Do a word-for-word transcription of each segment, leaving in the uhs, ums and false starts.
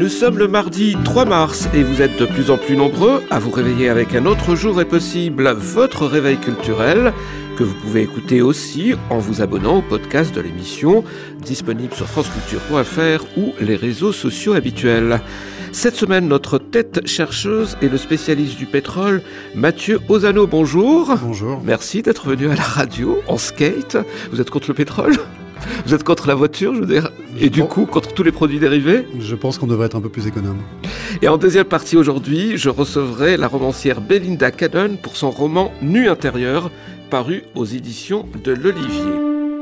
Nous sommes le mardi trois mars et vous êtes de plus en plus nombreux à vous réveiller avec Un autre jour est possible, votre réveil culturel, que vous pouvez écouter aussi en vous abonnant au podcast de l'émission, disponible sur franceculture point fr ou les réseaux sociaux habituels. Cette semaine, notre tête chercheuse est le spécialiste du pétrole, Mathieu Ozano. Bonjour. Bonjour. Merci d'être venu à la radio en skate. Vous êtes contre le pétrole ? Vous êtes contre la voiture, je veux dire, et du coup contre tous les produits dérivés ? Je pense qu'on devrait être un peu plus économe. Et en deuxième partie aujourd'hui, je recevrai la romancière Belinda Cannon pour son roman Nu intérieur, paru aux éditions de l'Olivier.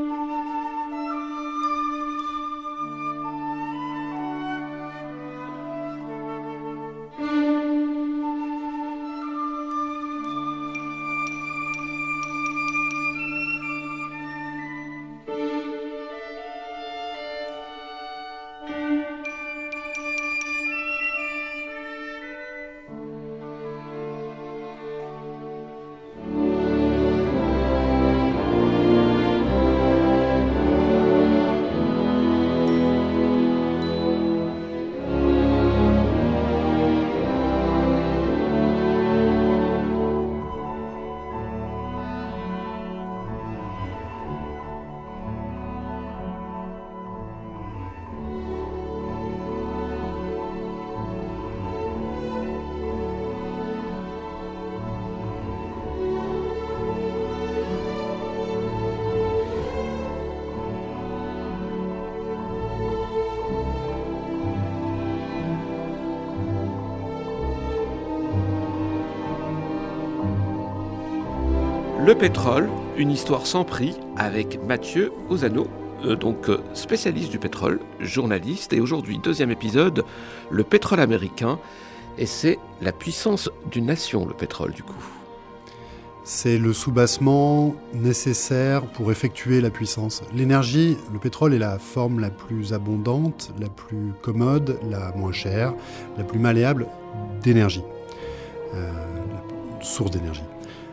Le pétrole, une histoire sans prix avec Mathieu Ozano, euh, donc euh, spécialiste du pétrole, journaliste, et aujourd'hui deuxième épisode, le pétrole américain, et c'est la puissance d'une nation, le pétrole du coup. C'est le soubassement nécessaire pour effectuer la puissance. L'énergie, le pétrole est la forme la plus abondante, la plus commode, la moins chère, la plus malléable d'énergie, euh, la source d'énergie.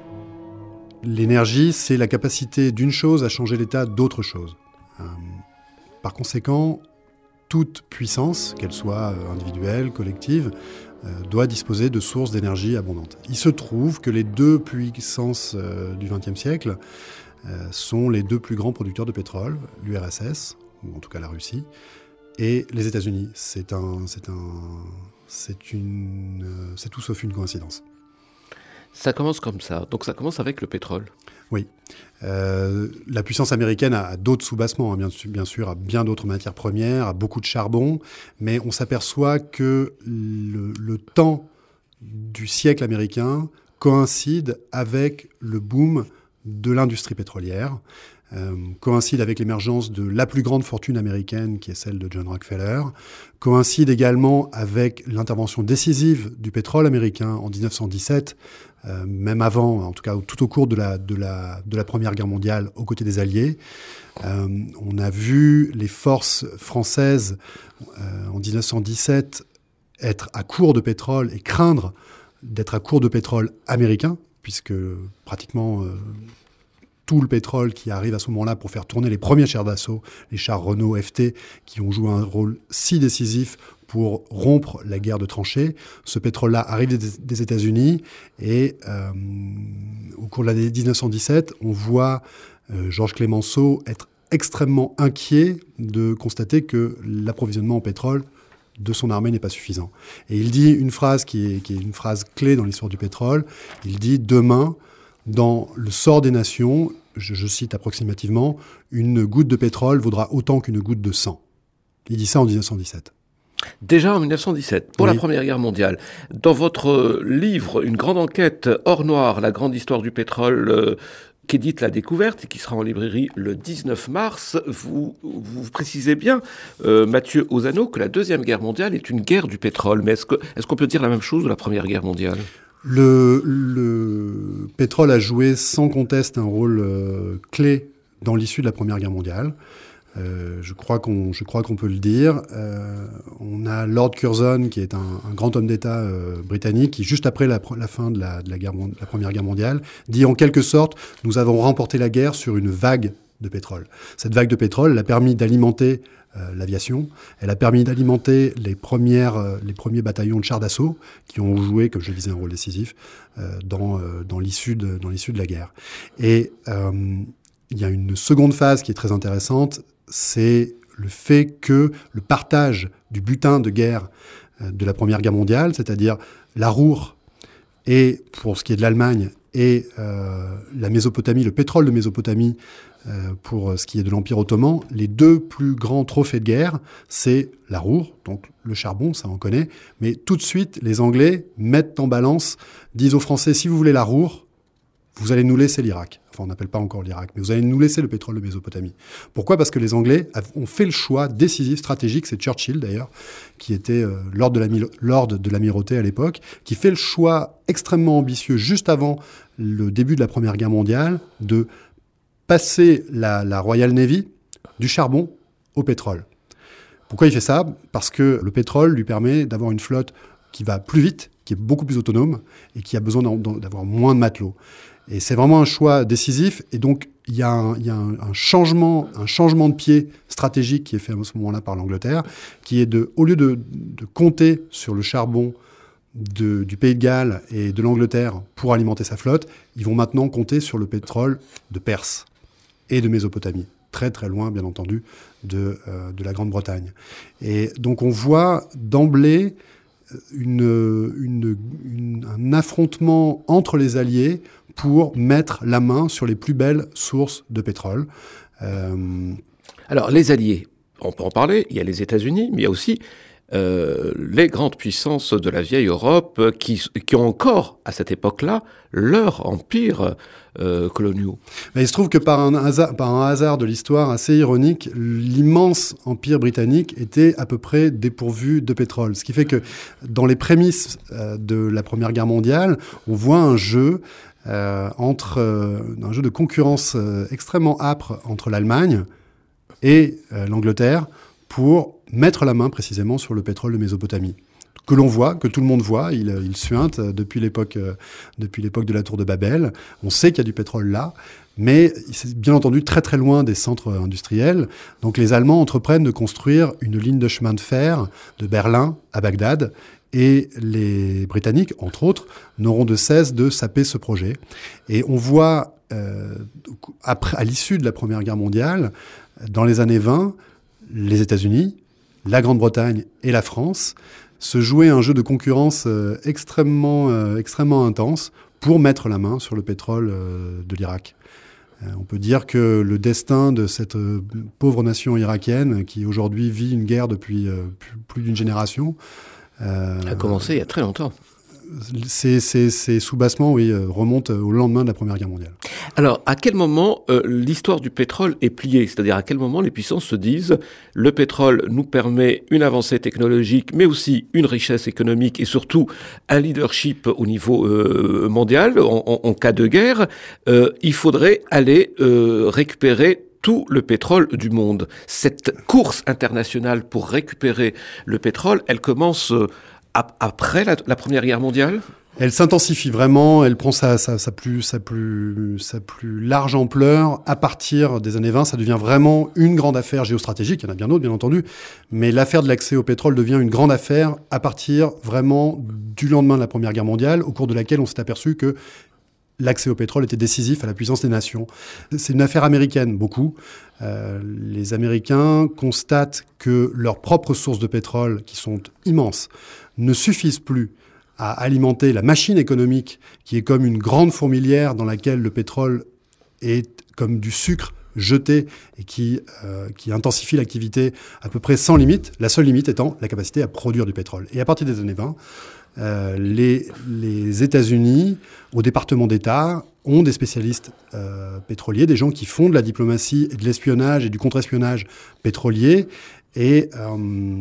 L'énergie, c'est la capacité d'une chose à changer l'état d'autre chose. Euh, par conséquent, toute puissance, qu'elle soit individuelle, collective, euh, doit disposer de sources d'énergie abondantes. Il se trouve que les deux puissances euh, du vingtième siècle euh, sont les deux plus grands producteurs de pétrole, l'U R S S, ou en tout cas la Russie, et les États-Unis. C'est un, c'est un, c'est une, euh, c'est tout sauf une coïncidence. Ça commence comme ça, donc ça commence avec le pétrole. Oui. Euh, la puissance américaine a, a d'autres soubassements, hein, bien, bien sûr, a bien d'autres matières premières, a beaucoup de charbon, mais on s'aperçoit que le, le temps du siècle américain coïncide avec le boom de l'industrie pétrolière, euh, coïncide avec l'émergence de la plus grande fortune américaine, qui est celle de John Rockefeller, coïncide également avec l'intervention décisive du pétrole américain en dix-neuf cent dix-sept, Euh, même avant, en tout cas tout au cours de la, de la, de la Première Guerre mondiale, aux côtés des Alliés. Euh, on a vu les forces françaises euh, en dix-neuf cent dix-sept être à court de pétrole et craindre d'être à court de pétrole américain, puisque pratiquement euh, tout le pétrole qui arrive à ce moment-là pour faire tourner les premiers chars d'assaut, les chars Renault F T, qui ont joué un rôle si décisif pour rompre la guerre de tranchées. Ce pétrole-là arrive des, des États-Unis et euh, au cours de l'année dix-neuf cent dix-sept, on voit euh, Georges Clemenceau être extrêmement inquiet de constater que l'approvisionnement en pétrole de son armée n'est pas suffisant. Et il dit une phrase qui est, qui est une phrase clé dans l'histoire du pétrole. Il dit « Demain, dans le sort des nations, je, je cite approximativement, une goutte de pétrole vaudra autant qu'une goutte de sang. » Il dit ça en dix-neuf cent dix-sept. Déjà en dix-neuf cent dix-sept, pour oui. La Première Guerre mondiale. Dans votre livre, Une grande enquête hors noir, la grande histoire du pétrole, euh, qu'édite La Découverte et qui sera en librairie le dix-neuf mars, vous, vous précisez bien, euh, Mathieu Ozano, que la Deuxième Guerre mondiale est une guerre du pétrole. Mais est-ce que, est-ce qu'on peut dire la même chose de la Première Guerre mondiale ? Le, le pétrole a joué sans conteste un rôle euh, clé dans l'issue de la Première Guerre mondiale. Euh, je crois qu'on, je crois qu'on peut le dire. Euh, on a Lord Curzon, qui est un, un grand homme d'État euh, britannique, qui, juste après la, la fin de la, de la, guerre, la Première Guerre mondiale, dit en quelque sorte « Nous avons remporté la guerre sur une vague de pétrole. Cette vague de pétrole elle a permis d'alimenter euh, l'aviation, elle a permis d'alimenter les, premières, euh, les premiers bataillons de chars d'assaut qui ont joué, comme je le disais, un rôle décisif euh, dans, euh, dans, l'issue de, dans l'issue de la guerre. Et euh, il y a une seconde phase qui est très intéressante, c'est le fait que le partage du butin de guerre euh, de la Première Guerre mondiale, c'est-à-dire la Ruhr et, pour ce qui est de l'Allemagne, et euh, la Mésopotamie, le pétrole de Mésopotamie, euh, pour ce qui est de l'Empire ottoman, les deux plus grands trophées de guerre, c'est la Ruhr, donc le charbon, ça on connaît, mais tout de suite, les Anglais mettent en balance, disent aux Français, si vous voulez la Ruhr, vous allez nous laisser l'Irak. Enfin, on n'appelle pas encore l'Irak, mais vous allez nous laisser le pétrole de Mésopotamie. Pourquoi ? Parce que les Anglais ont fait le choix décisif, stratégique, c'est Churchill d'ailleurs, qui était euh, lord de, l'ami- lord de l'amirauté à l'époque, qui fait le choix extrêmement ambitieux, juste avant le début de la Première Guerre mondiale, de passer la, la Royal Navy du charbon au pétrole. Pourquoi il fait ça ? Parce que le pétrole lui permet d'avoir une flotte qui va plus vite, qui est beaucoup plus autonome et qui a besoin d'avoir moins de matelots. Et c'est vraiment un choix décisif. Et donc, il y a un, il y a un, un, changement, un changement de pied stratégique qui est fait à ce moment-là par l'Angleterre, qui est de, au lieu de, de compter sur le charbon de, du Pays de Galles et de l'Angleterre pour alimenter sa flotte, ils vont maintenant compter sur le pétrole de Perse et de Mésopotamie. Très très loin, bien entendu, de, euh, de la Grande-Bretagne. Et donc, on voit d'emblée Une, une, une, un affrontement entre les alliés pour mettre la main sur les plus belles sources de pétrole. Euh... Alors, les alliés, on peut en parler, il y a les États-Unis, mais il y a aussi euh, les grandes puissances de la vieille Europe qui, qui ont encore, à cette époque-là, leur empire euh, coloniaux. Mais il se trouve que par un hasard, par un hasard de l'histoire assez ironique, l'immense empire britannique était à peu près dépourvu de pétrole. Ce qui fait que dans les prémices euh, de la Première Guerre mondiale, on voit un jeu euh, entre euh, un jeu de concurrence euh, extrêmement âpre entre l'Allemagne et euh, l'Angleterre pour mettre la main précisément sur le pétrole de Mésopotamie, que l'on voit, que tout le monde voit, il, il suinte depuis l'époque, euh, depuis l'époque de la tour de Babel. On sait qu'il y a du pétrole là, mais c'est bien entendu très très loin des centres industriels. Donc les Allemands entreprennent de construire une ligne de chemin de fer de Berlin à Bagdad, et les Britanniques, entre autres, n'auront de cesse de saper ce projet. Et on voit, euh, après, à l'issue de la Première Guerre mondiale, dans les années vingt, les États-Unis, la Grande-Bretagne et la France se jouer un jeu de concurrence euh, extrêmement, euh, extrêmement intense pour mettre la main sur le pétrole euh, de l'Irak. Euh, on peut dire que le destin de cette euh, pauvre nation irakienne, qui aujourd'hui vit une guerre depuis euh, plus, plus d'une génération, euh, a commencé il y a très longtemps. Ces, ces, ces soubassements, oui, remontent au lendemain de la Première Guerre mondiale. Alors, à quel moment euh, l'histoire du pétrole est pliée ? C'est-à-dire, à quel moment les puissances se disent « le pétrole nous permet une avancée technologique, mais aussi une richesse économique et surtout un leadership au niveau euh, mondial, en, en, en cas de guerre, euh, il faudrait aller euh, récupérer tout le pétrole du monde ». Cette course internationale pour récupérer le pétrole, elle commence euh, après la, la Première Guerre mondiale ? Elle s'intensifie vraiment, elle prend sa, sa, sa, plus, sa, plus, sa plus large ampleur à partir des années vingt. Ça devient vraiment une grande affaire géostratégique, il y en a bien d'autres bien entendu, mais l'affaire de l'accès au pétrole devient une grande affaire à partir vraiment du lendemain de la Première Guerre mondiale, au cours de laquelle on s'est aperçu que l'accès au pétrole était décisif à la puissance des nations. C'est une affaire américaine, beaucoup. Euh, les Américains constatent que leurs propres sources de pétrole, qui sont immenses, ne suffisent plus à alimenter la machine économique qui est comme une grande fourmilière dans laquelle le pétrole est comme du sucre jeté et qui, euh, qui intensifie l'activité à peu près sans limite, la seule limite étant la capacité à produire du pétrole. Et à partir des années vingt, euh, les, les États-Unis, au département d'État, ont des spécialistes euh, pétroliers, des gens qui font de la diplomatie et de l'espionnage et du contre-espionnage pétrolier. Et euh,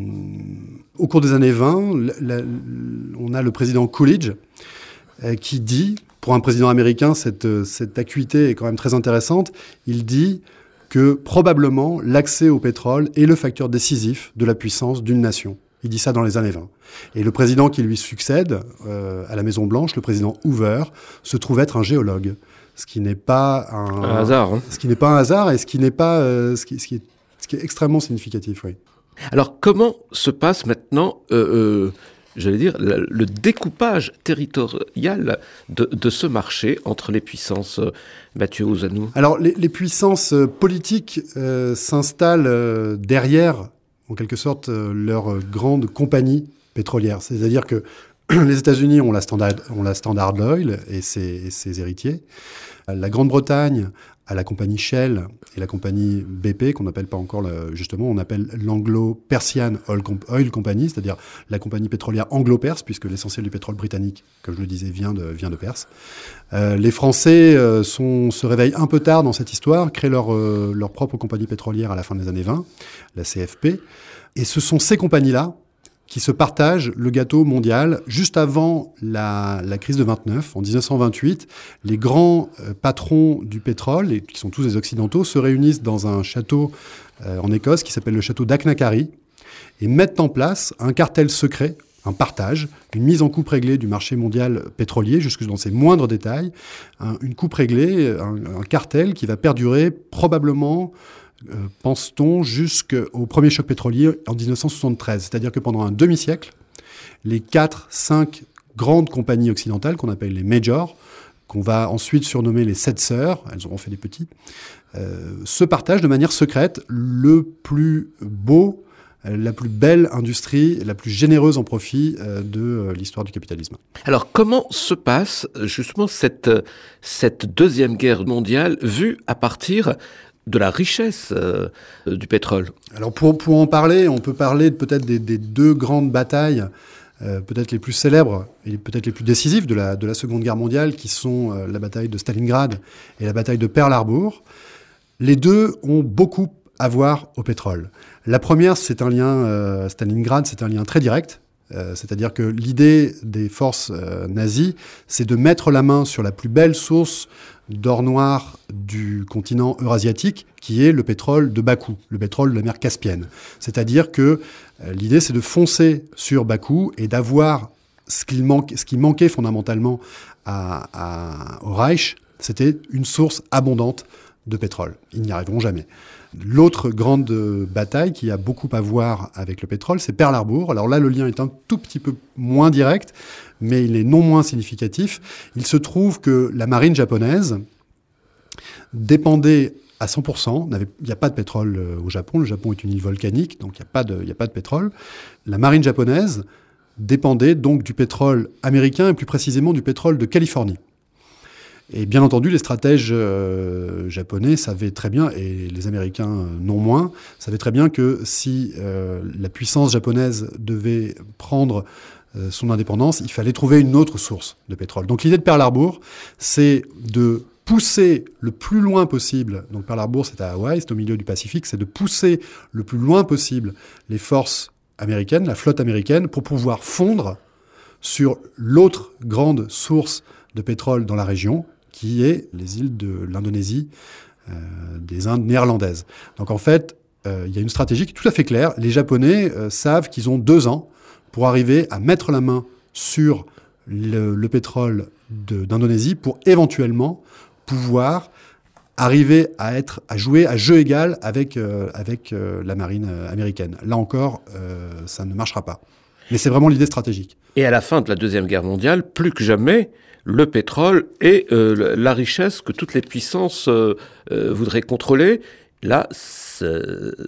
au cours des années vingt, la, la, on a le président Coolidge euh, qui dit, pour un président américain, cette, cette acuité est quand même très intéressante, il dit que probablement l'accès au pétrole est le facteur décisif de la puissance d'une nation. Il dit ça dans les années vingt. Et le président qui lui succède euh, à la Maison-Blanche, le président Hoover, se trouve être un géologue. ce qui n'est pas un, un hasard, hein. ce qui n'est pas un hasard et ce qui n'est pas euh, ce, qui, ce, qui est, ce qui est extrêmement significatif, oui. Alors, comment se passe maintenant, euh, euh, j'allais dire, le, le découpage territorial de, de ce marché entre les puissances, euh, Mathieu Ozannou? Alors, les, les puissances politiques euh, s'installent euh, derrière, en quelque sorte, euh, leur grande compagnie pétrolière. C'est-à-dire que les États-Unis ont la Standard, ont la Standard Oil et ses, et ses héritiers. La Grande-Bretagne a la compagnie Shell et la compagnie B P, qu'on n'appelle pas encore, le, justement, on appelle l'Anglo-Persian Oil, Oil Company, c'est-à-dire la compagnie pétrolière anglo-perse, puisque l'essentiel du pétrole britannique, comme je le disais, vient de, vient de Perse. Euh, les Français euh, sont, se réveillent un peu tard dans cette histoire, créent leur, euh, leur propre compagnie pétrolière à la fin des années vingt, la C F P. Et ce sont ces compagnies-là qui se partagent le gâteau mondial. Juste avant la, la crise de vingt-neuf, en dix-neuf cent vingt-huit, les grands euh, patrons du pétrole, et qui sont tous des Occidentaux, se réunissent dans un château euh, en Écosse qui s'appelle le château d'Acknacarry et mettent en place un cartel secret, un partage, une mise en coupe réglée du marché mondial pétrolier, jusque dans ses moindres détails, un, une coupe réglée, un, un cartel qui va perdurer probablement... Euh, pense-t-on, jusqu'au premier choc pétrolier en dix-neuf cent soixante-treize. C'est-à-dire que pendant un demi-siècle, les quatre, cinq grandes compagnies occidentales, qu'on appelle les majors, qu'on va ensuite surnommer les sept sœurs, elles auront fait des petits, euh, se partagent de manière secrète le plus beau, la plus belle industrie, la plus généreuse en profit euh, de euh, l'histoire du capitalisme. Alors, comment se passe justement cette, cette deuxième guerre mondiale vue à partir de la richesse euh, du pétrole? Alors pour, pour en parler, on peut parler peut-être des, des deux grandes batailles, euh, peut-être les plus célèbres et peut-être les plus décisives de la, de la Seconde Guerre mondiale, qui sont euh, la bataille de Stalingrad et la bataille de Pearl Harbor. Les deux ont beaucoup à voir au pétrole. La première, c'est un lien, euh, Stalingrad, c'est un lien très direct. Euh, c'est-à-dire que l'idée des forces euh, nazies, c'est de mettre la main sur la plus belle source d'or noir du continent eurasiatique, qui est le pétrole de Bakou, le pétrole de la mer Caspienne. C'est-à-dire que euh, l'idée, c'est de foncer sur Bakou et d'avoir ce, qu'il manque, ce qui manquait fondamentalement à, à, au Reich, c'était une source abondante de pétrole. Ils n'y arriveront jamais. L'autre grande bataille qui a beaucoup à voir avec le pétrole, c'est Pearl Harbor. Alors là, le lien est un tout petit peu moins direct, mais il est non moins significatif. Il se trouve que la marine japonaise dépendait à cent pour cent, il n'y a pas de pétrole au Japon, le Japon est une île volcanique, donc il n'y a pas de, il n'y a pas de pétrole. La marine japonaise dépendait donc du pétrole américain et plus précisément du pétrole de Californie. Et bien entendu, les stratèges euh, japonais savaient très bien, et les Américains euh, non moins, savaient très bien que si euh, la puissance japonaise devait prendre euh, son indépendance, il fallait trouver une autre source de pétrole. Donc l'idée de Pearl Harbor, c'est de pousser le plus loin possible, donc Pearl Harbor c'est à Hawaï, c'est au milieu du Pacifique, c'est de pousser le plus loin possible les forces américaines, la flotte américaine, pour pouvoir fondre sur l'autre grande source de pétrole dans la région, qui est les îles de l'Indonésie, euh, des Indes néerlandaises. Donc en fait, euh, il y a une stratégie qui est tout à fait claire. Les Japonais euh, savent qu'ils ont deux ans pour arriver à mettre la main sur le, le pétrole de, d'Indonésie pour éventuellement pouvoir arriver à, être, à jouer à jeu égal avec, euh, avec euh, la marine américaine. Là encore, euh, ça ne marchera pas. Mais c'est vraiment l'idée stratégique. Et à la fin de la Deuxième Guerre mondiale, plus que jamais, le pétrole est euh, la richesse que toutes les puissances euh, euh, voudraient contrôler. Là, c'est,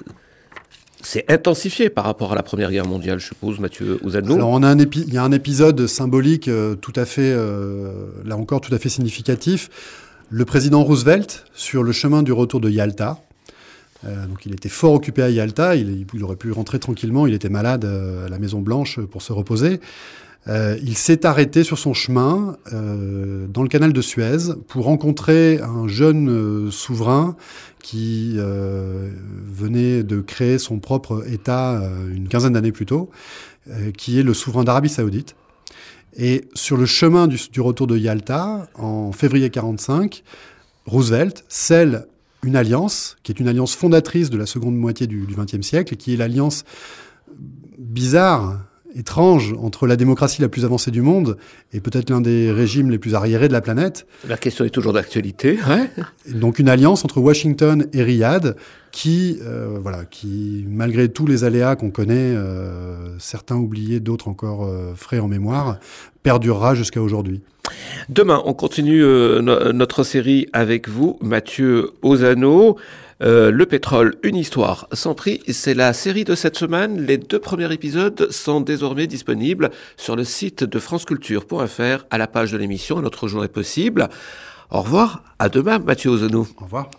c'est intensifié par rapport à la Première Guerre mondiale, je suppose, Mathieu Ozannou. Alors, on a un épi- il y a un épisode symbolique euh, tout à fait, euh, là encore, tout à fait significatif. Le président Roosevelt, sur le chemin du retour de Yalta, Euh, donc il était fort occupé à Yalta, il, il aurait pu rentrer tranquillement, il était malade euh, à la Maison-Blanche pour se reposer. Euh, il s'est arrêté sur son chemin euh, dans le canal de Suez pour rencontrer un jeune euh, souverain qui euh, venait de créer son propre État euh, une quinzaine d'années plus tôt, euh, qui est le souverain d'Arabie Saoudite. Et sur le chemin du, du retour de Yalta, en février quarante-cinq, Roosevelt scelle une alliance, qui est une alliance fondatrice de la seconde moitié du vingtième siècle, et qui est l'alliance bizarre étrange entre la démocratie la plus avancée du monde et peut-être l'un des régimes les plus arriérés de la planète. La question est toujours d'actualité. Ouais. Donc une alliance entre Washington et Riyad qui, euh, voilà, qui malgré tous les aléas qu'on connaît, euh, certains oubliés, d'autres encore euh, frais en mémoire, perdurera jusqu'à aujourd'hui. Demain, on continue euh, no- notre série avec vous, Mathieu Ozano. Euh, le pétrole, une histoire sans prix, c'est la série de cette semaine. Les deux premiers épisodes sont désormais disponibles sur le site de franceculture point f r à la page de l'émission Un autre jour est possible. Au revoir, à demain Mathieu Ozano. Au revoir.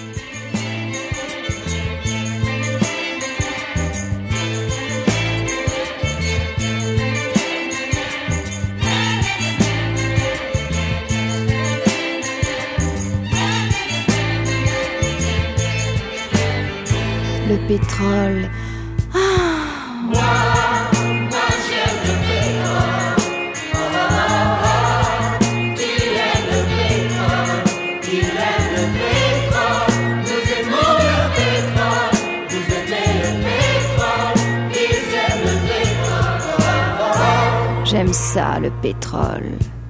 Le pétrole. Ah. Moi, moi j'aime le pétrole. Oh, oh, oh. Il aime le pétrole. Il aime le pétrole. Nous aimons le pétrole. Vous aimez le pétrole. Ils aiment le pétrole. Oh, oh, oh. J'aime ça, le pétrole.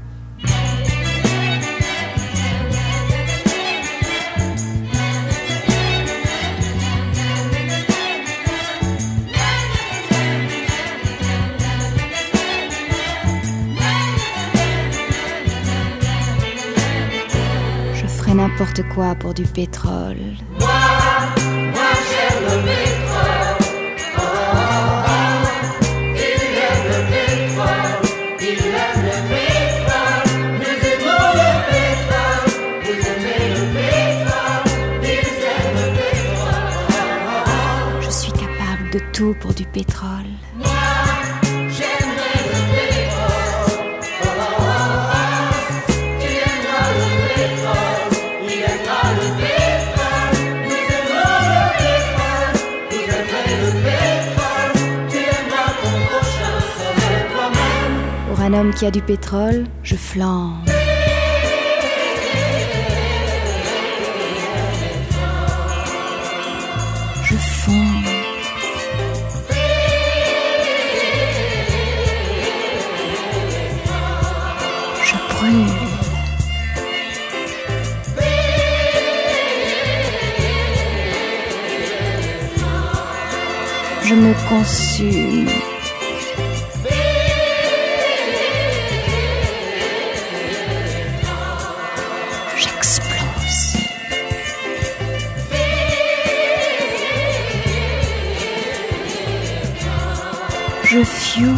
N'importe quoi pour du pétrole. Moi, moi j'aime le pétrole. Oh, oh, oh. Il aime le pétrole. Il aime le pétrole. Nous aimons le pétrole. Vous aimez le pétrole. Ils aiment le pétrole. Oh, oh, oh. Je suis capable de tout pour du pétrole. Moi, j'aimerais le pétrole. Oh, oh, oh. Tu aimeras le pétrole. Pour un homme qui a du pétrole, je flambe. Je fonds. Je brûle. Je me consume. J'explose. Je fioule.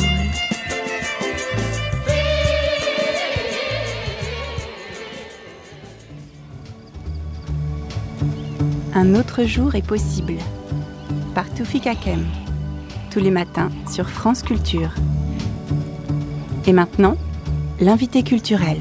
Un autre jour est possible. Par Toufik Hakem. Tous les matins sur France Culture. Et maintenant, l'invité culturel.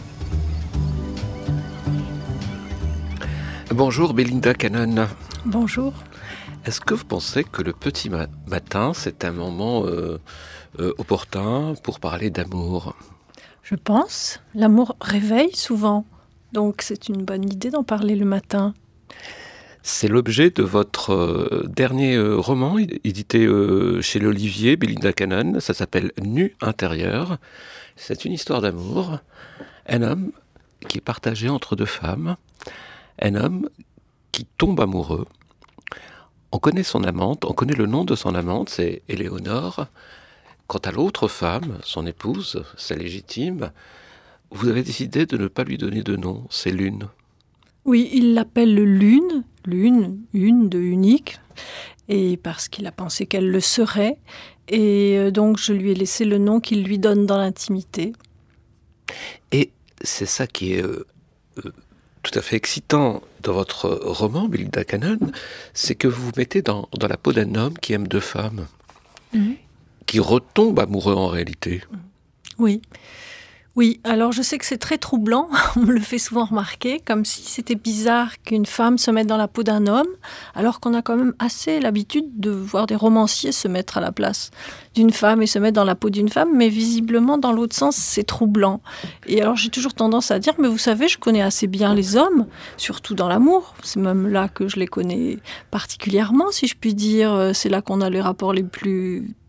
Bonjour Belinda Cannon. Bonjour. Est-ce que vous pensez que le petit ma- matin, c'est un moment euh, euh, opportun pour parler d'amour ? Je pense. L'amour réveille souvent. Donc c'est une bonne idée d'en parler le matin. C'est l'objet de votre euh, dernier euh, roman, édité euh, chez l'Olivier, Belinda Cannon. Ça s'appelle Nu intérieur. C'est une histoire d'amour. Un homme qui est partagé entre deux femmes. Un homme qui tombe amoureux. On connaît son amante, on connaît le nom de son amante, c'est Éléonore. Quant à l'autre femme, son épouse, sa légitime, vous avez décidé de ne pas lui donner de nom, c'est Lune. Oui, il l'appelle Lune, Lune, une de unique, et parce qu'il a pensé qu'elle le serait. Et donc je lui ai laissé le nom qu'il lui donne dans l'intimité. Et c'est ça qui est euh, euh, tout à fait excitant dans votre roman, Belinda Cannon, c'est que vous vous mettez dans, dans la peau d'un homme qui aime deux femmes, mmh. qui retombe amoureux en réalité. Oui. Oui, alors je sais que c'est très troublant, on me le fait souvent remarquer, comme si c'était bizarre qu'une femme se mette dans la peau d'un homme, alors qu'on a quand même assez l'habitude de voir des romanciers se mettre à la place d'une femme et se mettre dans la peau d'une femme, mais visiblement dans l'autre sens, c'est troublant. Et alors j'ai toujours tendance à dire, mais vous savez, je connais assez bien les hommes, surtout dans l'amour, c'est même là que je les connais particulièrement, si je puis dire, c'est là qu'on a les rapports les plus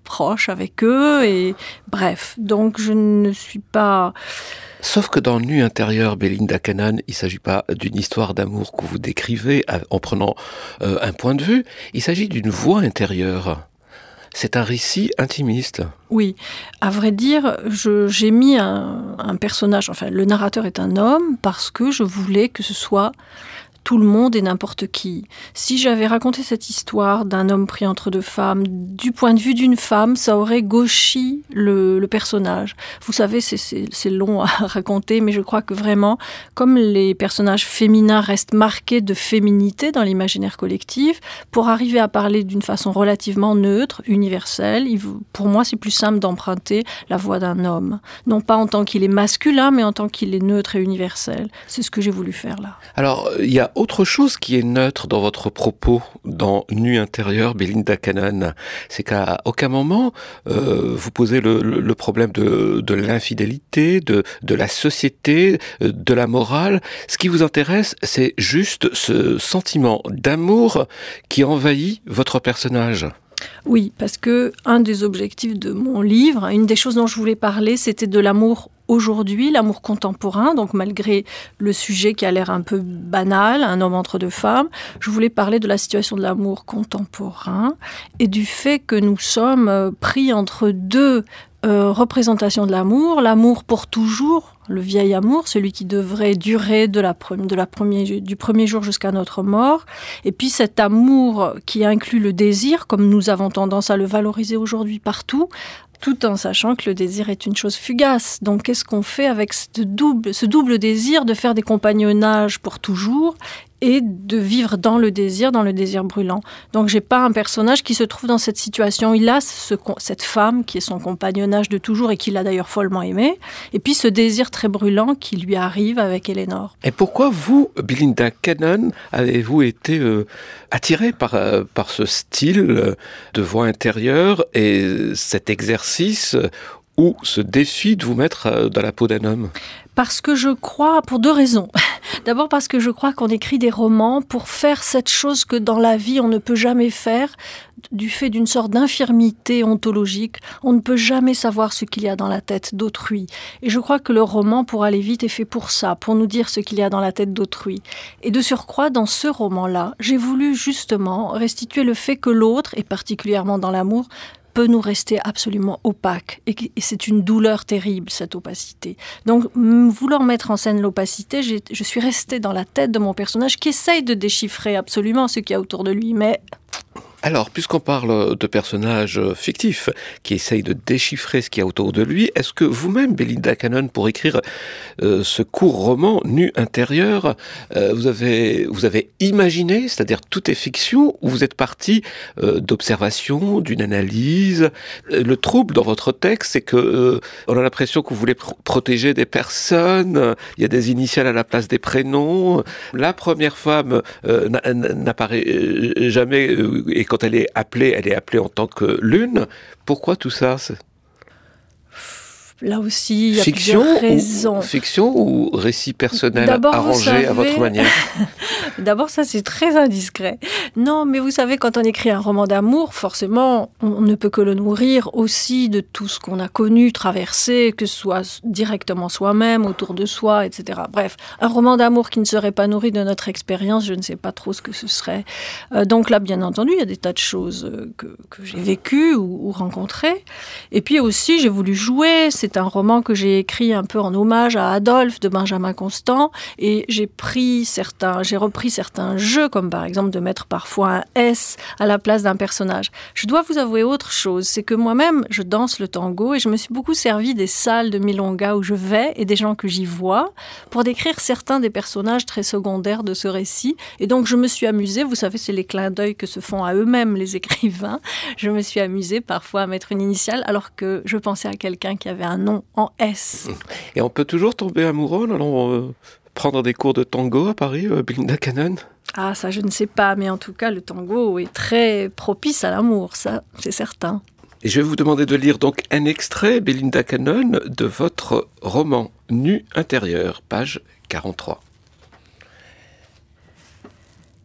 proche avec eux. Et bref, donc je ne suis pas... Sauf que dans Nu intérieur, Belinda Cannon, il ne s'agit pas d'une histoire d'amour que vous décrivez en prenant euh, un point de vue, il s'agit d'une voix intérieure. C'est un récit intimiste. Oui, à vrai dire, je, j'ai mis un, un personnage, enfin le narrateur est un homme, parce que je voulais que ce soit tout le monde et n'importe qui. Si j'avais raconté cette histoire d'un homme pris entre deux femmes, du point de vue d'une femme, ça aurait gauchi le, le personnage. Vous savez, c'est, c'est, c'est long à raconter, mais je crois que vraiment, comme les personnages féminins restent marqués de féminité dans l'imaginaire collectif, pour arriver à parler d'une façon relativement neutre, universelle, il, pour moi, c'est plus simple d'emprunter la voix d'un homme. Non pas en tant qu'il est masculin, mais en tant qu'il est neutre et universel. C'est ce que j'ai voulu faire là. Alors, il y a autre chose qui est neutre dans votre propos, dans Nu intérieur, Belinda Cannon, c'est qu'à aucun moment euh, vous posez le, le, le problème de, de l'infidélité, de, de la société, de la morale. Ce qui vous intéresse, c'est juste ce sentiment d'amour qui envahit votre personnage. Oui, parce que un des objectifs de mon livre, une des choses dont je voulais parler, c'était de l'amour aujourd'hui, l'amour contemporain, donc malgré le sujet qui a l'air un peu banal, un homme entre deux femmes, je voulais parler de la situation de l'amour contemporain et du fait que nous sommes pris entre deux euh, représentations de l'amour, l'amour pour toujours, le vieil amour, celui qui devrait durer de la, pre- de la premier, du premier jour jusqu'à notre mort, et puis cet amour qui inclut le désir, comme nous avons tendance à le valoriser aujourd'hui partout, tout en sachant que le désir est une chose fugace. Donc, qu'est-ce qu'on fait avec ce double, ce double désir de faire des compagnonnages pour toujours et de vivre dans le désir, dans le désir brûlant. Donc, j'ai pas un personnage qui se trouve dans cette situation. Il a ce, cette femme qui est son compagnonnage de toujours et qu'il a d'ailleurs follement aimé. Et puis, ce désir très brûlant qui lui arrive avec Eleanor. Et pourquoi vous, Belinda Cannon, avez-vous été euh, attirée par, euh, par ce style de voix intérieure et cet exercice ou ce défi de vous mettre dans la peau d'un homme ? Parce que je crois, pour deux raisons. D'abord parce que je crois qu'on écrit des romans pour faire cette chose que dans la vie on ne peut jamais faire, du fait d'une sorte d'infirmité ontologique. On ne peut jamais savoir ce qu'il y a dans la tête d'autrui. Et je crois que le roman, pour aller vite, est fait pour ça, pour nous dire ce qu'il y a dans la tête d'autrui. Et de surcroît, dans ce roman-là, j'ai voulu justement restituer le fait que l'autre, et particulièrement dans l'amour, peut nous rester absolument opaque. Et, et c'est une douleur terrible, cette opacité. Donc, m- vouloir mettre en scène l'opacité, j'ai, je suis restée dans la tête de mon personnage qui essaye de déchiffrer absolument ce qu'il y a autour de lui, mais... Alors, puisqu'on parle de personnages fictifs qui essayent de déchiffrer ce qu'il y a autour de lui, est-ce que vous-même, Belinda Cannon, pour écrire euh, ce court roman Nu intérieur, euh, vous avez vous avez imaginé, c'est-à-dire tout est fiction, ou vous êtes parti euh, d'observation, d'une analyse? Le trouble dans votre texte, c'est que euh, on a l'impression que vous voulez pr- protéger des personnes. Il y a des initiales à la place des prénoms. La première femme euh, n'apparaît jamais euh, et quand elle est appelée, elle est appelée en tant que lune. Pourquoi tout ça? C'est... Là aussi, il y a fiction plusieurs raisons. Ou, fiction ou récit personnel D'abord, arrangé savez... à votre manière? D'abord, ça, c'est très indiscret. Non, mais vous savez, quand on écrit un roman d'amour, forcément, on ne peut que le nourrir aussi de tout ce qu'on a connu, traversé, que ce soit directement soi-même, autour de soi, et cetera. Bref, un roman d'amour qui ne serait pas nourri de notre expérience, je ne sais pas trop ce que ce serait. Euh, donc là, bien entendu, il y a des tas de choses que, que j'ai vécues ou, ou rencontrées. Et puis aussi, j'ai voulu jouer. C'est un roman que j'ai écrit un peu en hommage à Adolphe de Benjamin Constant, et j'ai pris certains, j'ai repris certains jeux, comme par exemple de mettre parfois un S à la place d'un personnage. Je dois vous avouer autre chose, c'est que moi-même, je danse le tango et je me suis beaucoup servi des salles de milonga où je vais et des gens que j'y vois pour décrire certains des personnages très secondaires de ce récit. Et donc, je me suis amusée, vous savez, c'est les clins d'œil que se font à eux-mêmes les écrivains. Je me suis amusée parfois à mettre une initiale alors que je pensais à quelqu'un qui avait un nom en S. Et on peut toujours tomber amoureux en allant euh, prendre des cours de tango à Paris, euh, Belinda Cannon? Ah, ça, je ne sais pas, mais en tout cas, le tango est très propice à l'amour, ça, c'est certain. Et je vais vous demander de lire donc un extrait, Belinda Cannon, de votre roman Nu intérieur, page quarante-trois.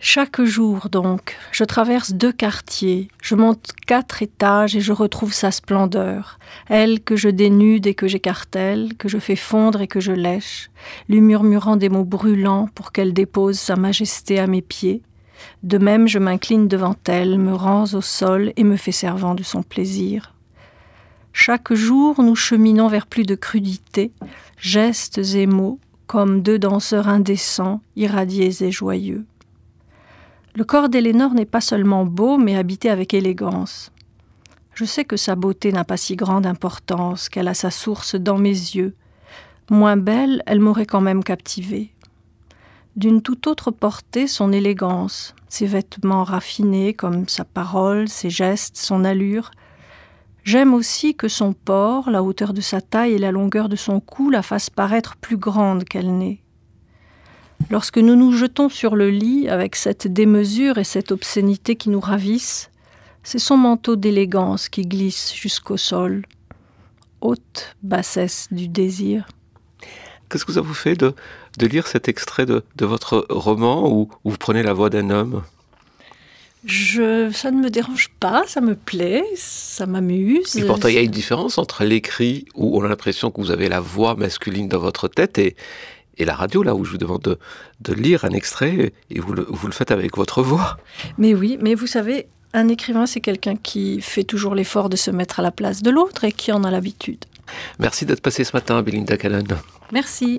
Chaque jour, donc, je traverse deux quartiers, je monte quatre étages et je retrouve sa splendeur, elle que je dénude et que j'écartèle, que je fais fondre et que je lèche, lui murmurant des mots brûlants pour qu'elle dépose sa majesté à mes pieds. De même, je m'incline devant elle, me rends au sol et me fais servant de son plaisir. Chaque jour, nous cheminons vers plus de crudité, gestes et mots, comme deux danseurs indécents, irradiés et joyeux. Le corps d'Elénore n'est pas seulement beau, mais habité avec élégance. Je sais que sa beauté n'a pas si grande importance, qu'elle a sa source dans mes yeux. Moins belle, elle m'aurait quand même captivée. D'une toute autre portée, son élégance, ses vêtements raffinés comme sa parole, ses gestes, son allure. J'aime aussi que son port, la hauteur de sa taille et la longueur de son cou la fassent paraître plus grande qu'elle n'est. Lorsque nous nous jetons sur le lit avec cette démesure et cette obscénité qui nous ravissent, c'est son manteau d'élégance qui glisse jusqu'au sol. Haute bassesse du désir. Qu'est-ce que ça vous fait de, de lire cet extrait de, de votre roman où, où vous prenez la voix d'un homme ? Je, ça ne me dérange pas, ça me plaît, ça m'amuse. Et pourtant, il y a une différence entre l'écrit où on a l'impression que vous avez la voix masculine dans votre tête et, et la radio, là où je vous demande de, de lire un extrait et vous le, vous le faites avec votre voix. Mais oui, mais vous savez, un écrivain, c'est quelqu'un qui fait toujours l'effort de se mettre à la place de l'autre et qui en a l'habitude. Merci d'être passé ce matin, Belinda Cannon. Merci.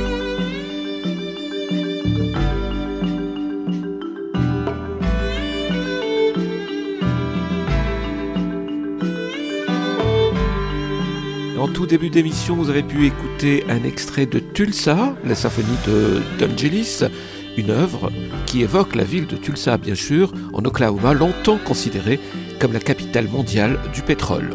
En tout début d'émission, vous avez pu écouter un extrait de Tulsa, la symphonie de d'Angelis, une œuvre qui évoque la ville de Tulsa, bien sûr, en Oklahoma, longtemps considérée comme la capitale mondiale du pétrole.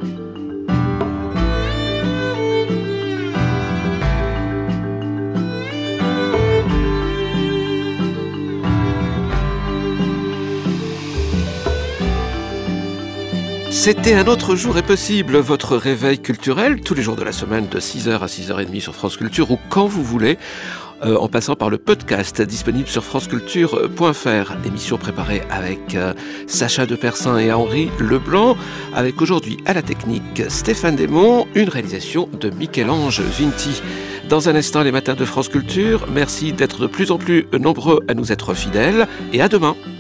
C'était Un autre jour est possible, votre réveil culturel, tous les jours de la semaine de six heures à six heures trente sur France Culture ou quand vous voulez, euh, en passant par le podcast disponible sur franceculture point f r. Émission préparée avec euh, Sacha de Persin et Henri Leblanc, avec aujourd'hui à la technique Stéphane Desmond, une réalisation de Michel-Ange Vinti. Dans un instant, les matins de France Culture, merci d'être de plus en plus nombreux à nous être fidèles et à demain.